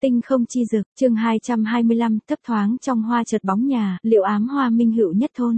Tinh không chi dược, chương 225, thấp thoáng trong hoa chợt bóng nhà, liệu ám hoa minh hữu nhất thôn.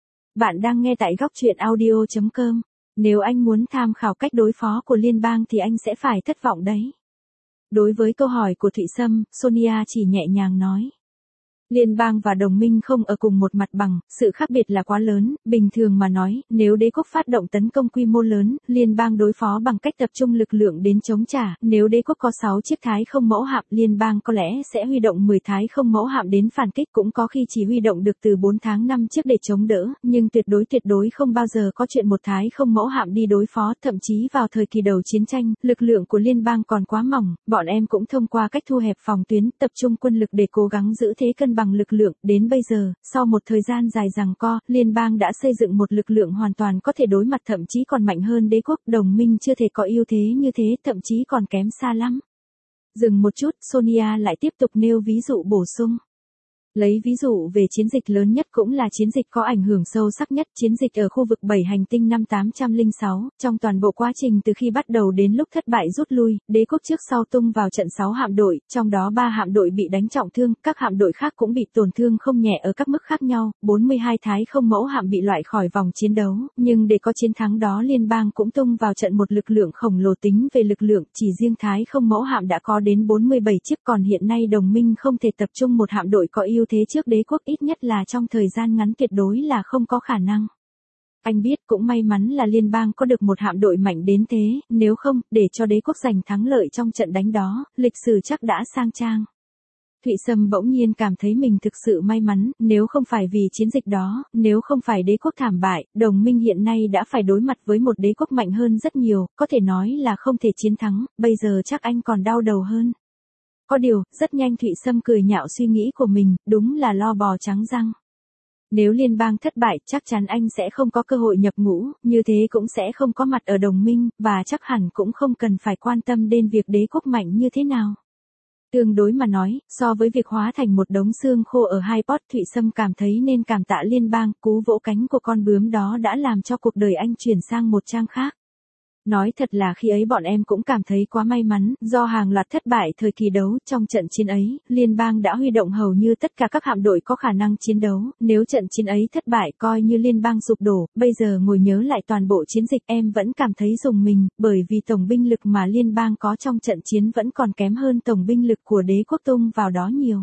Bạn đang nghe tại góc truyện audio.com. Nếu anh muốn tham khảo cách đối phó của liên bang thì anh sẽ phải thất vọng đấy. Đối với câu hỏi của Thụy Sâm, Sonia chỉ nhẹ nhàng nói. Liên bang và đồng minh không ở cùng một mặt bằng, sự khác biệt là quá lớn, bình thường mà nói, nếu đế quốc phát động tấn công quy mô lớn, liên bang đối phó bằng cách tập trung lực lượng đến chống trả, nếu đế quốc có 6 chiếc Thái không mẫu hạm, liên bang có lẽ sẽ huy động 10 Thái không mẫu hạm đến phản kích, cũng có khi chỉ huy động được từ 4 tháng 5 chiếc để chống đỡ, nhưng tuyệt đối không bao giờ có chuyện một Thái không mẫu hạm đi đối phó, thậm chí vào thời kỳ đầu chiến tranh, lực lượng của liên bang còn quá mỏng, bọn em cũng thông qua cách thu hẹp phòng tuyến, tập trung quân lực để cố gắng giữ thế cân bằng lực lượng, đến bây giờ, sau một thời gian dài giằng co, liên bang đã xây dựng một lực lượng hoàn toàn có thể đối mặt, thậm chí còn mạnh hơn đế quốc, đồng minh chưa thể có ưu thế như thế, thậm chí còn kém xa lắm. Dừng một chút, Sonia lại tiếp tục nêu ví dụ bổ sung. Lấy ví dụ về chiến dịch lớn nhất cũng là chiến dịch có ảnh hưởng sâu sắc nhất, chiến dịch ở khu vực 7 hành tinh năm 806, trong toàn bộ quá trình từ khi bắt đầu đến lúc thất bại rút lui, đế quốc trước sau tung vào trận 6 hạm đội, trong đó 3 hạm đội bị đánh trọng thương, các hạm đội khác cũng bị tổn thương không nhẹ ở các mức khác nhau, 42 Thái không mẫu hạm bị loại khỏi vòng chiến đấu, nhưng để có chiến thắng đó liên bang cũng tung vào trận một lực lượng khổng lồ, tính về lực lượng, chỉ riêng Thái không mẫu hạm đã có đến 47 chiếc, còn hiện nay đồng minh không thể tập trung một hạm đội có ưu thế trước đế quốc, ít nhất là trong thời gian ngắn tuyệt đối là không có khả năng. Anh biết cũng may mắn là liên bang có được một hạm đội mạnh đến thế, nếu không, để cho đế quốc giành thắng lợi trong trận đánh đó, lịch sử chắc đã sang trang. Thụy Sâm bỗng nhiên cảm thấy mình thực sự may mắn, nếu không phải vì chiến dịch đó, nếu không phải đế quốc thảm bại, đồng minh hiện nay đã phải đối mặt với một đế quốc mạnh hơn rất nhiều, có thể nói là không thể chiến thắng, bây giờ chắc anh còn đau đầu hơn. Có điều, rất nhanh Thụy Sâm cười nhạo suy nghĩ của mình, đúng là lo bò trắng răng. Nếu liên bang thất bại, chắc chắn anh sẽ không có cơ hội nhập ngũ, như thế cũng sẽ không có mặt ở đồng minh, và chắc hẳn cũng không cần phải quan tâm đến việc đế quốc mạnh như thế nào. Tương đối mà nói, so với việc hóa thành một đống xương khô ở Highport, Thụy Sâm cảm thấy nên cảm tạ liên bang, cú vỗ cánh của con bướm đó đã làm cho cuộc đời anh chuyển sang một trang khác. Nói thật là khi ấy bọn em cũng cảm thấy quá may mắn, do hàng loạt thất bại thời kỳ đấu, trong trận chiến ấy, liên bang đã huy động hầu như tất cả các hạm đội có khả năng chiến đấu, nếu trận chiến ấy thất bại coi như liên bang sụp đổ, bây giờ ngồi nhớ lại toàn bộ chiến dịch em vẫn cảm thấy rùng mình, bởi vì tổng binh lực mà liên bang có trong trận chiến vẫn còn kém hơn tổng binh lực của đế quốc tung vào đó nhiều.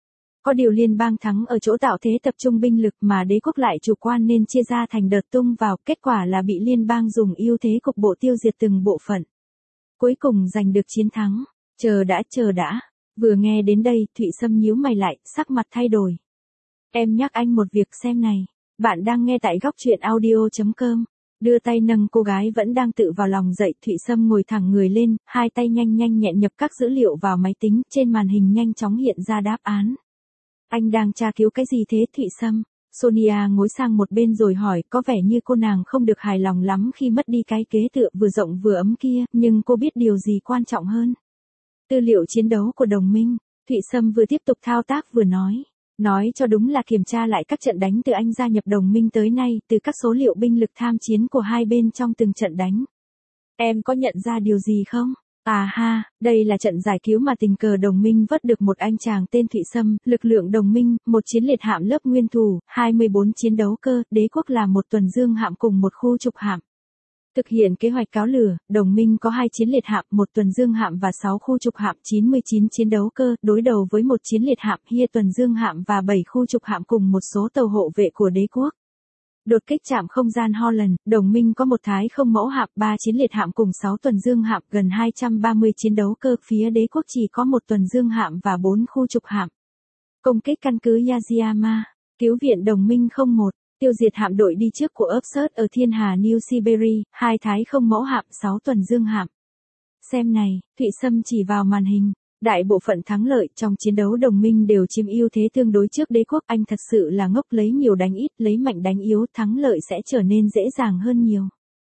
Có điều liên bang thắng ở chỗ tạo thế tập trung binh lực mà đế quốc lại chủ quan nên chia ra thành đợt tung vào, kết quả là bị liên bang dùng ưu thế cục bộ tiêu diệt từng bộ phận. Cuối cùng giành được chiến thắng. Chờ đã. Vừa nghe đến đây, Thụy Sâm nhíu mày lại, sắc mặt thay đổi. Em nhắc anh một việc xem này. Bạn đang nghe tại góc truyện audio.com. Đưa tay nâng cô gái vẫn đang tự vào lòng dậy, Thụy Sâm ngồi thẳng người lên, hai tay nhanh nhẹn nhập các dữ liệu vào máy tính, trên màn hình nhanh chóng hiện ra đáp án. Anh đang tra cứu cái gì thế Thụy Sâm? Sonia ngồi sang một bên rồi hỏi, có vẻ như cô nàng không được hài lòng lắm khi mất đi cái kế tựa vừa rộng vừa ấm kia, nhưng cô biết điều gì quan trọng hơn. Tư liệu chiến đấu của đồng minh, Thụy Sâm vừa tiếp tục thao tác vừa nói. Nói cho đúng là kiểm tra lại các trận đánh từ anh gia nhập đồng minh tới nay, từ các số liệu binh lực tham chiến của hai bên trong từng trận đánh. Em có nhận ra điều gì không? À ha, đây là trận giải cứu mà tình cờ đồng minh vớt được một anh chàng tên Thụy Sâm, lực lượng đồng minh, một chiến liệt hạm lớp nguyên thủ, 24 chiến đấu cơ, đế quốc là một tuần dương hạm cùng một khu trục hạm. Thực hiện kế hoạch cáo lửa, đồng minh có 2 chiến liệt hạm, một tuần dương hạm và 6 khu trục hạm, 99 chiến đấu cơ, đối đầu với một chiến liệt hạm, Hia tuần dương hạm và 7 khu trục hạm cùng một số tàu hộ vệ của đế quốc. Đột kích trạm không gian Holland, đồng minh có một Thái không mẫu hạm, 3 chiến liệt hạm cùng 6 tuần dương hạm, gần 230 chiến đấu cơ, phía đế quốc chỉ có một tuần dương hạm và 4 khu trục hạm. Công kích căn cứ Yaziyama, cứu viện đồng minh 01, tiêu diệt hạm đội đi trước của Upsert ở thiên hà New Siberia, 2 Thái không mẫu hạm, 6 tuần dương hạm. Xem này, Thụy Sâm chỉ vào màn hình. Đại bộ phận thắng lợi trong chiến đấu đồng minh đều chiếm ưu thế tương đối trước đế quốc, anh thật sự là ngốc, lấy nhiều đánh ít, lấy mạnh đánh yếu, thắng lợi sẽ trở nên dễ dàng hơn nhiều.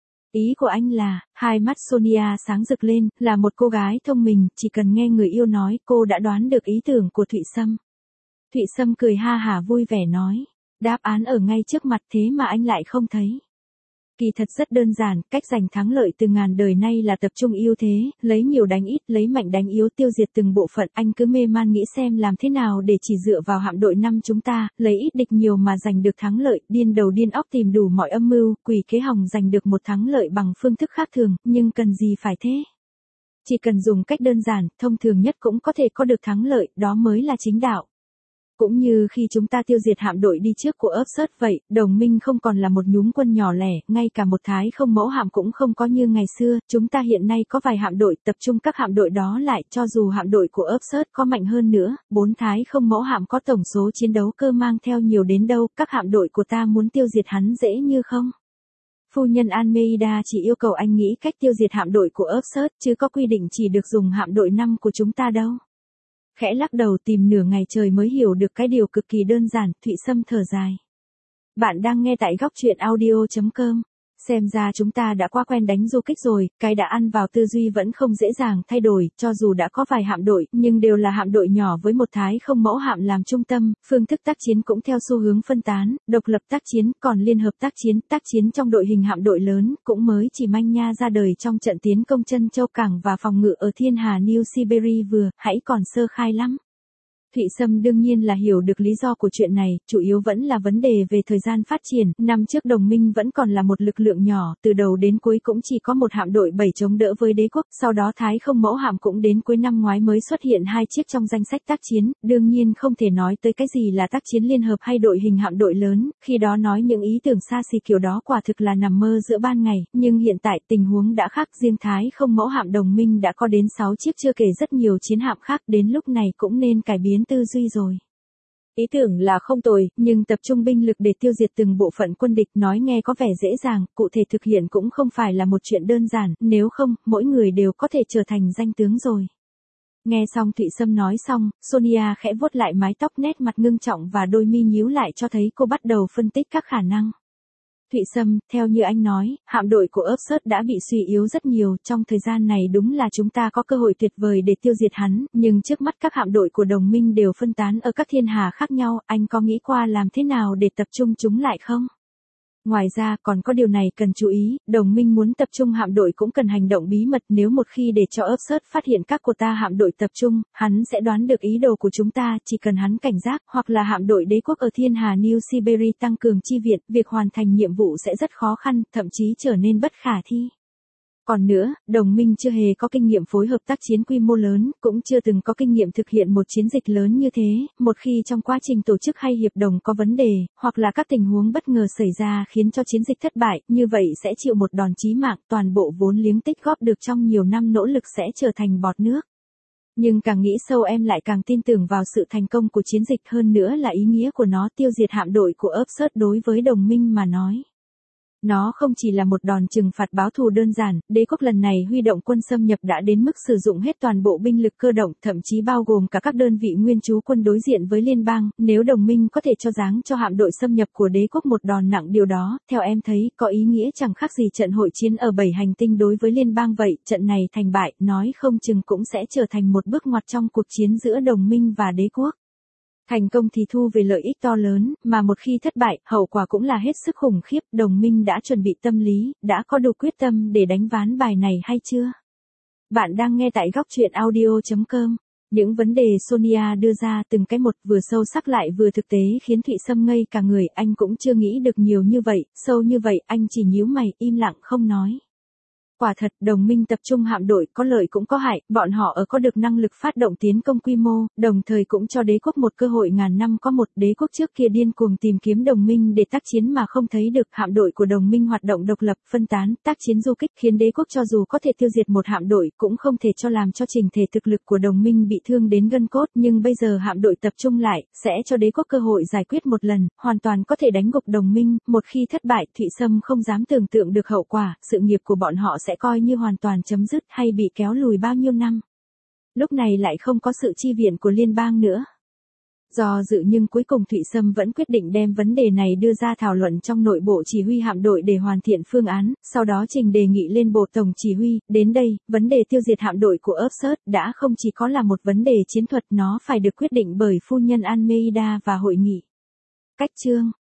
Ý của anh là, hai mắt Sonia sáng rực lên, là một cô gái thông minh, chỉ cần nghe người yêu nói, cô đã đoán được ý tưởng của Thụy Sâm. Thụy Sâm cười ha hả vui vẻ nói, đáp án ở ngay trước mặt thế mà anh lại không thấy. Kỳ thật rất đơn giản, cách giành thắng lợi từ ngàn đời nay là tập trung ưu thế, lấy nhiều đánh ít, lấy mạnh đánh yếu, tiêu diệt từng bộ phận. Anh cứ mê man nghĩ xem làm thế nào để chỉ dựa vào hạm đội 5 chúng ta, lấy ít địch nhiều mà giành được thắng lợi, điên đầu điên óc tìm đủ mọi âm mưu, quỷ kế hòng giành được một thắng lợi bằng phương thức khác thường, nhưng cần gì phải thế? Chỉ cần dùng cách đơn giản, thông thường nhất cũng có thể có được thắng lợi, đó mới là chính đạo. Cũng như khi chúng ta tiêu diệt hạm đội đi trước của Upsearch vậy, đồng minh không còn là một nhúm quân nhỏ lẻ, ngay cả một thái không mẫu hạm cũng không có như ngày xưa, chúng ta hiện nay có vài hạm đội, tập trung các hạm đội đó lại, cho dù hạm đội của Upsearch có mạnh hơn nữa, 4 thái không mẫu hạm có tổng số chiến đấu cơ mang theo nhiều đến đâu, các hạm đội của ta muốn tiêu diệt hắn dễ như không? Phu nhân Almeida chỉ yêu cầu anh nghĩ cách tiêu diệt hạm đội của Upsearch, chứ có quy định chỉ được dùng hạm đội 5 của chúng ta đâu. Khẽ lắc đầu tìm nửa ngày trời mới hiểu được cái điều cực kỳ đơn giản, Thụy Sâm thở dài. Bạn đang nghe tại góc truyện audio.com. Xem ra chúng ta đã quá quen đánh du kích rồi, cái đã ăn vào tư duy vẫn không dễ dàng thay đổi, cho dù đã có vài hạm đội, nhưng đều là hạm đội nhỏ với một thái không mẫu hạm làm trung tâm, phương thức tác chiến cũng theo xu hướng phân tán, độc lập tác chiến, còn liên hợp tác chiến trong đội hình hạm đội lớn, cũng mới chỉ manh nha ra đời trong trận tiến công Chân Châu Cảng và phòng ngự ở Thiên Hà New Siberia vừa, hãy còn sơ khai lắm. Thụy Sâm đương nhiên là hiểu được lý do của chuyện này, chủ yếu vẫn là vấn đề về thời gian phát triển, năm trước đồng minh vẫn còn là một lực lượng nhỏ, từ đầu đến cuối cũng chỉ có một hạm đội 7 chống đỡ với đế quốc, sau đó thái không mẫu hạm cũng đến cuối năm ngoái mới xuất hiện 2 chiếc trong danh sách tác chiến, đương nhiên không thể nói tới cái gì là tác chiến liên hợp hay đội hình hạm đội lớn, khi đó nói những ý tưởng xa xỉ kiểu đó quả thực là nằm mơ giữa ban ngày, nhưng hiện tại tình huống đã khác, riêng thái không mẫu hạm đồng minh đã có đến 6 chiếc chưa kể rất nhiều chiến hạm khác, đến lúc này cũng nên cải biến tư duy rồi. Ý tưởng là không tồi, nhưng tập trung binh lực để tiêu diệt từng bộ phận quân địch nói nghe có vẻ dễ dàng, cụ thể thực hiện cũng không phải là một chuyện đơn giản, nếu không, mỗi người đều có thể trở thành danh tướng rồi. Nghe xong Thụy Sâm nói xong, Sonia khẽ vuốt lại mái tóc, nét mặt ngưng trọng và đôi mi nhíu lại cho thấy cô bắt đầu phân tích các khả năng. Thụy Sâm, theo như anh nói, hạm đội của Upsearch đã bị suy yếu rất nhiều, trong thời gian này đúng là chúng ta có cơ hội tuyệt vời để tiêu diệt hắn, nhưng trước mắt các hạm đội của đồng minh đều phân tán ở các thiên hà khác nhau, anh có nghĩ qua làm thế nào để tập trung chúng lại không? Ngoài ra còn có điều này cần chú ý, đồng minh muốn tập trung hạm đội cũng cần hành động bí mật, nếu một khi để cho Upsearch phát hiện các của ta hạm đội tập trung, hắn sẽ đoán được ý đồ của chúng ta, chỉ cần hắn cảnh giác, hoặc là hạm đội đế quốc ở Thiên Hà New Siberia tăng cường chi viện, việc hoàn thành nhiệm vụ sẽ rất khó khăn, thậm chí trở nên bất khả thi. Còn nữa, đồng minh chưa hề có kinh nghiệm phối hợp tác chiến quy mô lớn, cũng chưa từng có kinh nghiệm thực hiện một chiến dịch lớn như thế, một khi trong quá trình tổ chức hay hiệp đồng có vấn đề, hoặc là các tình huống bất ngờ xảy ra khiến cho chiến dịch thất bại, như vậy sẽ chịu một đòn chí mạng, toàn bộ vốn liếng tích góp được trong nhiều năm nỗ lực sẽ trở thành bọt nước. Nhưng càng nghĩ sâu em lại càng tin tưởng vào sự thành công của chiến dịch, hơn nữa là ý nghĩa của nó, tiêu diệt hạm đội của Upsearch đối với đồng minh mà nói. Nó không chỉ là một đòn trừng phạt báo thù đơn giản, đế quốc lần này huy động quân xâm nhập đã đến mức sử dụng hết toàn bộ binh lực cơ động, thậm chí bao gồm cả các đơn vị nguyên trú quân đối diện với liên bang, nếu đồng minh có thể cho giáng cho hạm đội xâm nhập của đế quốc một đòn nặng, điều đó, theo em thấy, có ý nghĩa chẳng khác gì trận hội chiến ở 7 hành tinh đối với liên bang vậy, trận này thành bại, nói không chừng cũng sẽ trở thành một bước ngoặt trong cuộc chiến giữa đồng minh và đế quốc. Thành công thì thu về lợi ích to lớn, mà một khi thất bại, hậu quả cũng là hết sức khủng khiếp, đồng minh đã chuẩn bị tâm lý, đã có đủ quyết tâm để đánh ván bài này hay chưa? Bạn đang nghe tại góc truyện audio.com. Những vấn đề Sonia đưa ra từng cái một vừa sâu sắc lại vừa thực tế khiến Thụy Sâm ngây cả người, anh cũng chưa nghĩ được nhiều như vậy, sâu như vậy, anh chỉ nhíu mày, im lặng không nói. Quả thật, đồng minh tập trung hạm đội có lợi cũng có hại, bọn họ có được năng lực phát động tiến công quy mô, đồng thời cũng cho đế quốc một cơ hội ngàn năm có một. Đế quốc trước kia điên cuồng tìm kiếm đồng minh để tác chiến mà không thấy được, hạm đội của đồng minh hoạt động độc lập, phân tán, tác chiến du kích, khiến đế quốc cho dù có thể tiêu diệt một hạm đội cũng không thể cho làm cho chỉnh thể thực lực của đồng minh bị thương đến gân cốt, nhưng bây giờ hạm đội tập trung lại, sẽ cho đế quốc cơ hội giải quyết một lần, hoàn toàn có thể đánh gục đồng minh, một khi thất bại, Thụy Sâm không dám tưởng tượng được hậu quả, sự nghiệp của bọn họ sẽ coi như hoàn toàn chấm dứt hay bị kéo lùi bao nhiêu năm. Lúc này lại không có sự chi viện của liên bang nữa. Do dự nhưng cuối cùng Thụy Sâm vẫn quyết định đem vấn đề này đưa ra thảo luận trong nội bộ chỉ huy hạm đội để hoàn thiện phương án, sau đó trình đề nghị lên bộ tổng chỉ huy. Đến đây, vấn đề tiêu diệt hạm đội của Upsearch đã không chỉ có là một vấn đề chiến thuật, nó phải được quyết định bởi phu nhân Almeida và hội nghị. Cách chương